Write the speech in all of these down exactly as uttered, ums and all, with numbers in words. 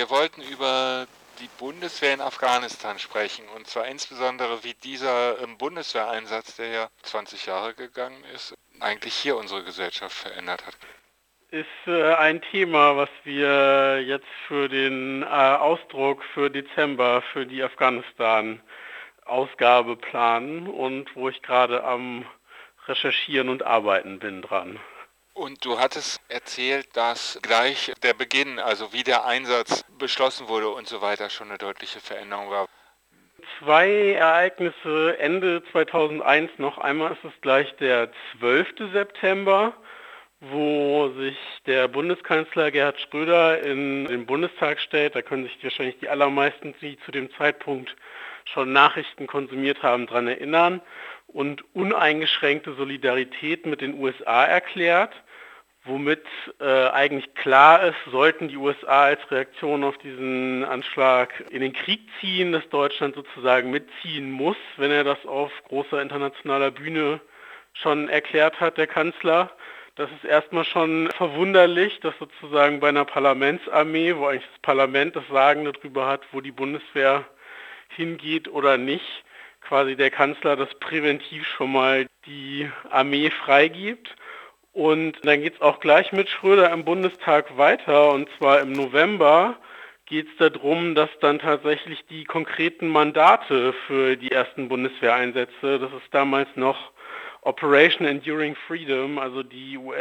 Wir wollten über die Bundeswehr in Afghanistan sprechen, und zwar insbesondere, wie dieser ähm, Bundeswehreinsatz, der ja zwanzig Jahre gegangen ist, eigentlich hier unsere Gesellschaft verändert hat. Ist äh, ein Thema, was wir jetzt für den äh, Ausdruck für Dezember, für die Afghanistan-Ausgabe planen und wo ich gerade am Recherchieren und Arbeiten bin dran. Und du hattest erzählt, dass gleich der Beginn, also wie der Einsatz beschlossen wurde und so weiter, schon eine deutliche Veränderung war. Zwei Ereignisse Ende zweitausendeins noch. Einmal ist es gleich der zwölfte September, wo sich der Bundeskanzler Gerhard Schröder in den Bundestag stellt. Da können sich wahrscheinlich die allermeisten, die zu dem Zeitpunkt schon Nachrichten konsumiert haben, daran erinnern und uneingeschränkte Solidarität mit den U S A erklärt, womit äh, eigentlich klar ist, sollten die U S A als Reaktion auf diesen Anschlag in den Krieg ziehen, dass Deutschland sozusagen mitziehen muss, wenn er das auf großer internationaler Bühne schon erklärt hat, der Kanzler. Das ist erstmal schon verwunderlich, dass sozusagen bei einer Parlamentsarmee, wo eigentlich das Parlament das Sagen darüber hat, wo die Bundeswehr hingeht oder nicht, quasi der Kanzler das präventiv schon mal die Armee freigibt. Und dann geht es auch gleich mit Schröder im Bundestag weiter, und zwar im November geht es darum, dass dann tatsächlich die konkreten Mandate für die ersten Bundeswehreinsätze, das ist damals noch Operation Enduring Freedom, also die U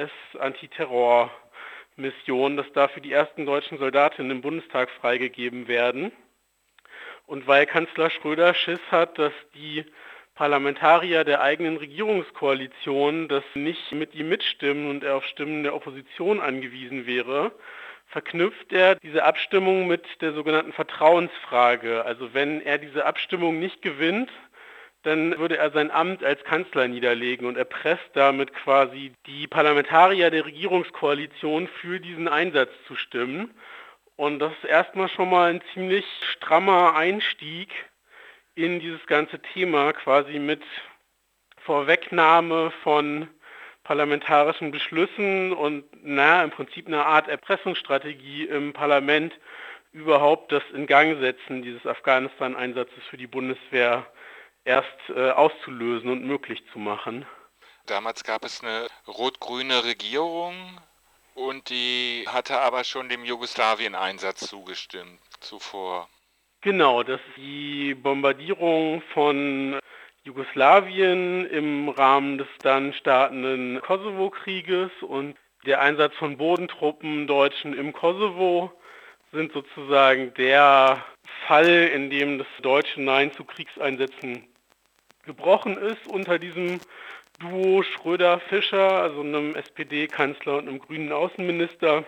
S-Antiterror-Mission, dass dafür die ersten deutschen Soldatinnen im Bundestag freigegeben werden. Und weil Kanzler Schröder Schiss hat, dass die Parlamentarier der eigenen Regierungskoalition das nicht mit ihm mitstimmen und er auf Stimmen der Opposition angewiesen wäre, verknüpft er diese Abstimmung mit der sogenannten Vertrauensfrage. Also wenn er diese Abstimmung nicht gewinnt, dann würde er sein Amt als Kanzler niederlegen und erpresst damit quasi die Parlamentarier der Regierungskoalition für diesen Einsatz zu stimmen. Und das ist erstmal schon mal ein ziemlich strammer Einstieg in dieses ganze Thema, quasi mit Vorwegnahme von parlamentarischen Beschlüssen und na, im Prinzip eine Art Erpressungsstrategie im Parlament überhaupt das Ingangsetzen dieses Afghanistan-Einsatzes für die Bundeswehr erst äh, auszulösen und möglich zu machen. Damals gab es eine rot-grüne Regierung und die hatte aber schon dem Jugoslawien-Einsatz zugestimmt zuvor. Genau, dass die Bombardierung von Jugoslawien im Rahmen des dann startenden Kosovo-Krieges und der Einsatz von Bodentruppen Deutschen im Kosovo sind sozusagen der Fall, in dem das deutsche Nein zu Kriegseinsätzen gebrochen ist unter diesem Duo Schröder-Fischer, also einem S P D-Kanzler und einem grünen Außenminister.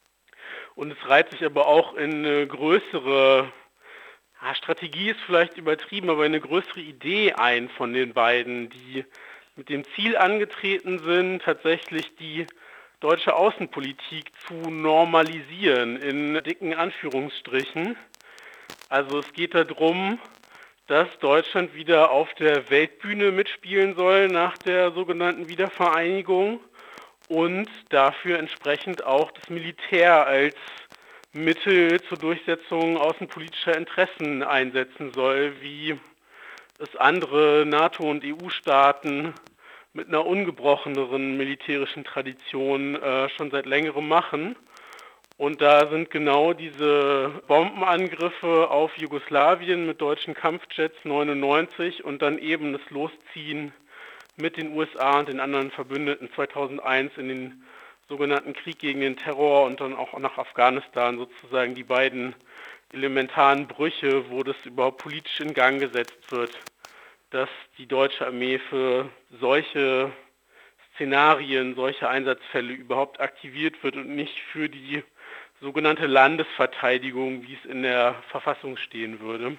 Und es reiht sich aber auch in eine größere, ja, Strategie ist vielleicht übertrieben, aber eine größere Idee ein von den beiden, die mit dem Ziel angetreten sind, tatsächlich die deutsche Außenpolitik zu normalisieren, in dicken Anführungsstrichen. Also es geht darum, dass Deutschland wieder auf der Weltbühne mitspielen soll nach der sogenannten Wiedervereinigung und dafür entsprechend auch das Militär als Mittel zur Durchsetzung außenpolitischer Interessen einsetzen soll, wie es andere NATO- und E U-Staaten mit einer ungebrocheneren militärischen Tradition äh, schon seit längerem machen. Und da sind genau diese Bombenangriffe auf Jugoslawien mit deutschen Kampfjets neunundneunzig und dann eben das Losziehen mit den U S A und den anderen Verbündeten zweitausendeins in den sogenannten Krieg gegen den Terror und dann auch nach Afghanistan sozusagen die beiden elementaren Brüche, wo das überhaupt politisch in Gang gesetzt wird, dass die deutsche Armee für solche Szenarien, solche Einsatzfälle überhaupt aktiviert wird und nicht für die sogenannte Landesverteidigung, wie es in der Verfassung stehen würde.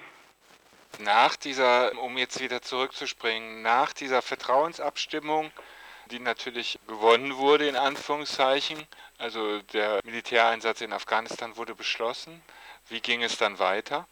Nach dieser, um jetzt wieder zurückzuspringen, nach dieser Vertrauensabstimmung, die natürlich gewonnen wurde, in Anführungszeichen, also der Militäreinsatz in Afghanistan wurde beschlossen. Wie ging es dann weiter?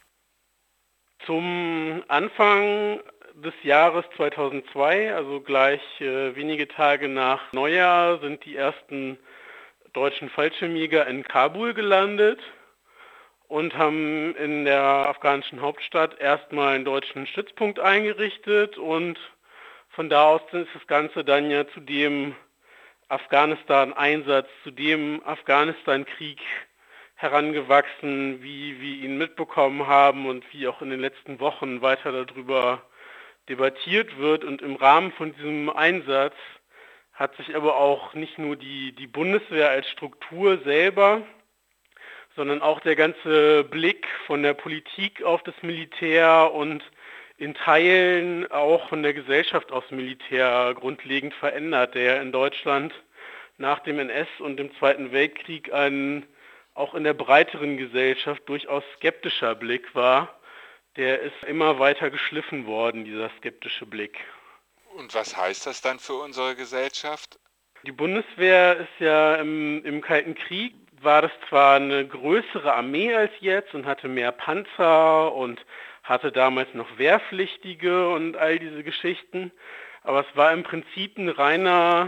Zum Anfang des Jahres zweitausendzwei, also gleich äh, wenige Tage nach Neujahr, sind die ersten deutschen Fallschirmjäger in Kabul gelandet. und haben in der afghanischen Hauptstadt erstmal einen deutschen Stützpunkt eingerichtet und von da aus ist das Ganze dann ja zu dem Afghanistan-Einsatz, zu dem Afghanistan-Krieg herangewachsen, wie wir ihn mitbekommen haben und wie auch in den letzten Wochen weiter darüber debattiert wird. Und im Rahmen von diesem Einsatz hat sich aber auch nicht nur die, die Bundeswehr als Struktur selber, sondern auch der ganze Blick von der Politik auf das Militär und in Teilen auch von der Gesellschaft aufs Militär grundlegend verändert, der in Deutschland nach dem N S und dem Zweiten Weltkrieg ein auch in der breiteren Gesellschaft durchaus skeptischer Blick war. Der ist immer weiter geschliffen worden, dieser skeptische Blick. Und was heißt das dann für unsere Gesellschaft? Die Bundeswehr ist ja im, im Kalten Krieg, war das zwar eine größere Armee als jetzt und hatte mehr Panzer und hatte damals noch Wehrpflichtige und all diese Geschichten, aber es war im Prinzip ein reiner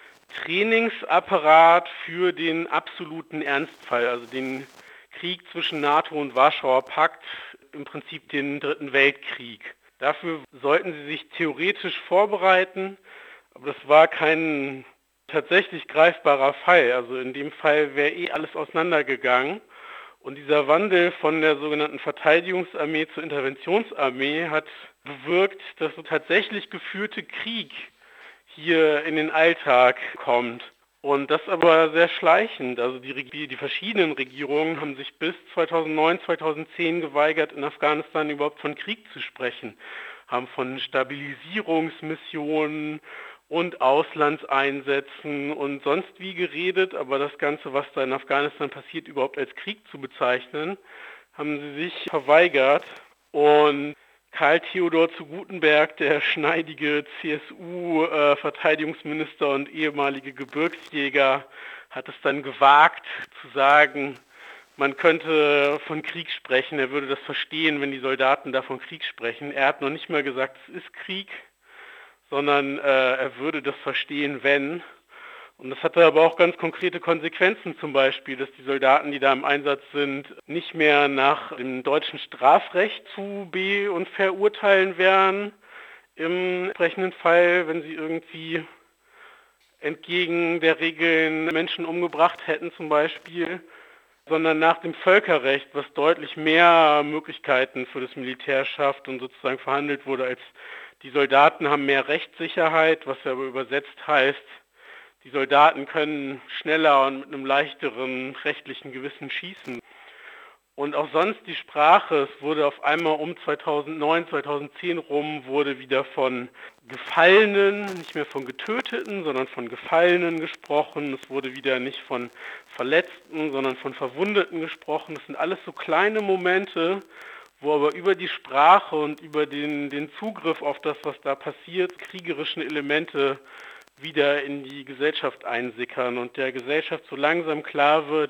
Trainingsapparat für den absoluten Ernstfall, also den Krieg zwischen NATO und Warschauer Pakt, im Prinzip den Dritten Weltkrieg. Dafür sollten sie sich theoretisch vorbereiten, aber das war kein tatsächlich greifbarer Fall. Also in dem Fall wäre eh alles auseinandergegangen. Und dieser Wandel von der sogenannten Verteidigungsarmee zur Interventionsarmee hat bewirkt, dass so tatsächlich geführte Krieg hier in den Alltag kommt. Und das aber sehr schleichend. Also die, die verschiedenen Regierungen haben sich bis zweitausendneun, zweitausendzehn geweigert, in Afghanistan überhaupt von Krieg zu sprechen, haben von Stabilisierungsmissionen und Auslandseinsätzen und sonst wie geredet, aber das Ganze, was da in Afghanistan passiert, überhaupt als Krieg zu bezeichnen, haben sie sich verweigert. Und Karl Theodor zu Guttenberg, der schneidige C S U-Verteidigungsminister und ehemalige Gebirgsjäger, hat es dann gewagt zu sagen, man könnte von Krieg sprechen, er würde das verstehen, wenn die Soldaten da von Krieg sprechen. Er hat noch nicht mal gesagt, es ist Krieg, sondern äh, er würde das verstehen, wenn. Und das hatte aber auch ganz konkrete Konsequenzen, zum Beispiel, dass die Soldaten, die da im Einsatz sind, nicht mehr nach dem deutschen Strafrecht zu be- und verurteilen wären im entsprechenden Fall, wenn sie irgendwie entgegen der Regeln Menschen umgebracht hätten zum Beispiel, sondern nach dem Völkerrecht, was deutlich mehr Möglichkeiten für das Militär schafft und sozusagen verhandelt wurde, als die Soldaten haben mehr Rechtssicherheit, was ja aber übersetzt heißt, die Soldaten können schneller und mit einem leichteren rechtlichen Gewissen schießen. Und auch sonst die Sprache, es wurde auf einmal um zweitausendneun, zweitausendzehn rum, wurde wieder von Gefallenen, nicht mehr von Getöteten, sondern von Gefallenen gesprochen. Es wurde wieder nicht von Verletzten, sondern von Verwundeten gesprochen. Das sind alles so kleine Momente, wo aber über die Sprache und über den, den Zugriff auf das, was da passiert, kriegerischen Elemente wieder in die Gesellschaft einsickern und der Gesellschaft so langsam klar wird,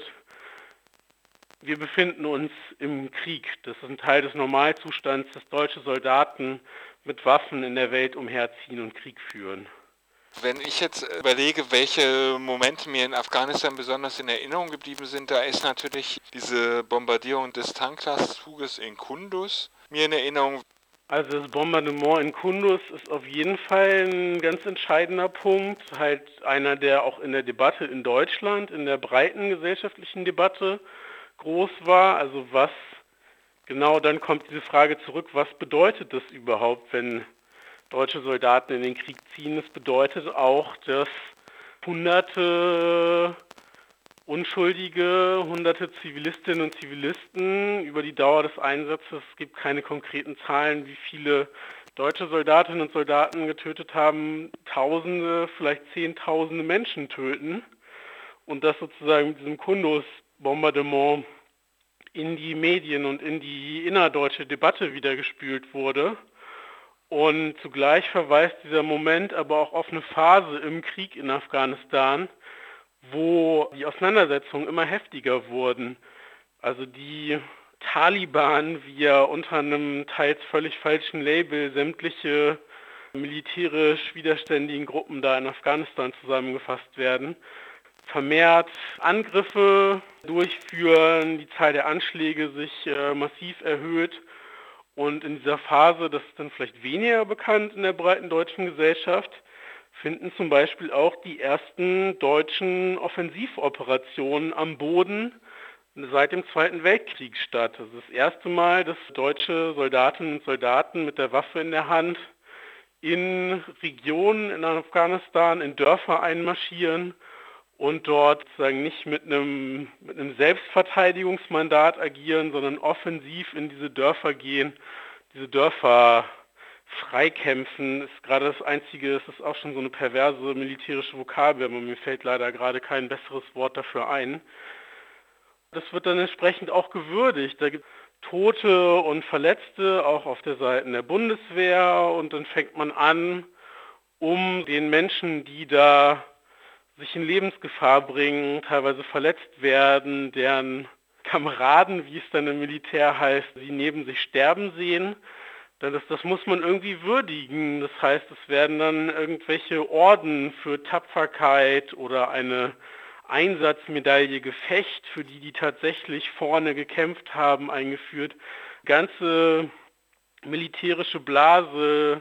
wir befinden uns im Krieg. Das ist ein Teil des Normalzustands, dass deutsche Soldaten mit Waffen in der Welt umherziehen und Krieg führen. Wenn ich jetzt überlege, welche Momente mir in Afghanistan besonders in Erinnerung geblieben sind, da ist natürlich diese Bombardierung des Tanklasterzuges in Kunduz mir in Erinnerung. Also das Bombardement in Kunduz ist auf jeden Fall ein ganz entscheidender Punkt, halt einer, der auch in der Debatte in Deutschland, in der breiten gesellschaftlichen Debatte groß war. Also was genau, dann kommt diese Frage zurück, was bedeutet das überhaupt, wenn deutsche Soldaten in den Krieg ziehen? Es bedeutet auch, dass Hunderte Unschuldige, hunderte Zivilistinnen und Zivilisten über die Dauer des Einsatzes, es gibt keine konkreten Zahlen, wie viele deutsche Soldatinnen und Soldaten getötet haben, Tausende, vielleicht Zehntausende Menschen töten und das sozusagen mit diesem Kunduz-Bombardement in die Medien und in die innerdeutsche Debatte wiedergespült wurde. Und zugleich verweist dieser Moment aber auch auf eine Phase im Krieg in Afghanistan, wo die Auseinandersetzungen immer heftiger wurden. Also die Taliban, wie ja unter einem teils völlig falschen Label sämtliche militärisch widerständigen Gruppen da in Afghanistan zusammengefasst werden, vermehrt Angriffe durchführen, die Zahl der Anschläge sich äh, massiv erhöht. Und in dieser Phase, das ist dann vielleicht weniger bekannt in der breiten deutschen Gesellschaft, finden zum Beispiel auch die ersten deutschen Offensivoperationen am Boden seit dem Zweiten Weltkrieg statt. Das ist das erste Mal, dass deutsche Soldatinnen und Soldaten mit der Waffe in der Hand in Regionen in Afghanistan, in Dörfer einmarschieren und dort sozusagen nicht mit einem, mit einem Selbstverteidigungsmandat agieren, sondern offensiv in diese Dörfer gehen, diese Dörfer freikämpfen, ist gerade das Einzige, es ist auch schon so eine perverse militärische Vokabel, aber mir fällt leider gerade kein besseres Wort dafür ein. Das wird dann entsprechend auch gewürdigt. Da gibt es Tote und Verletzte, auch auf der Seite der Bundeswehr, und dann fängt man an, um den Menschen, die da sich in Lebensgefahr bringen, teilweise verletzt werden, deren Kameraden, wie es dann im Militär heißt, sie neben sich sterben sehen. Das, das muss man irgendwie würdigen. Das heißt, es werden dann irgendwelche Orden für Tapferkeit oder eine Einsatzmedaille Gefecht, für die die tatsächlich vorne gekämpft haben, eingeführt. Ganze militärische Blase,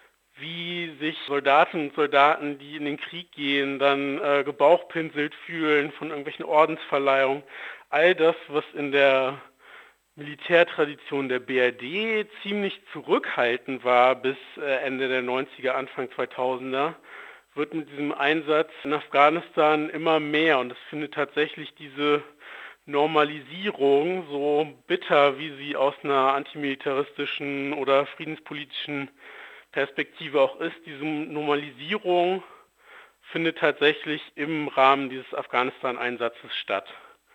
wie sich Soldatinnen und Soldaten, die in den Krieg gehen, dann äh, gebauchpinselt fühlen von irgendwelchen Ordensverleihungen. All das, was in der Militärtradition der B R D ziemlich zurückhaltend war bis äh, Ende der neunziger, Anfang zweitausender, wird mit diesem Einsatz in Afghanistan immer mehr, und es findet tatsächlich diese Normalisierung, so bitter wie sie aus einer antimilitaristischen oder friedenspolitischen Perspektive auch ist, diese Normalisierung findet tatsächlich im Rahmen dieses Afghanistan-Einsatzes statt.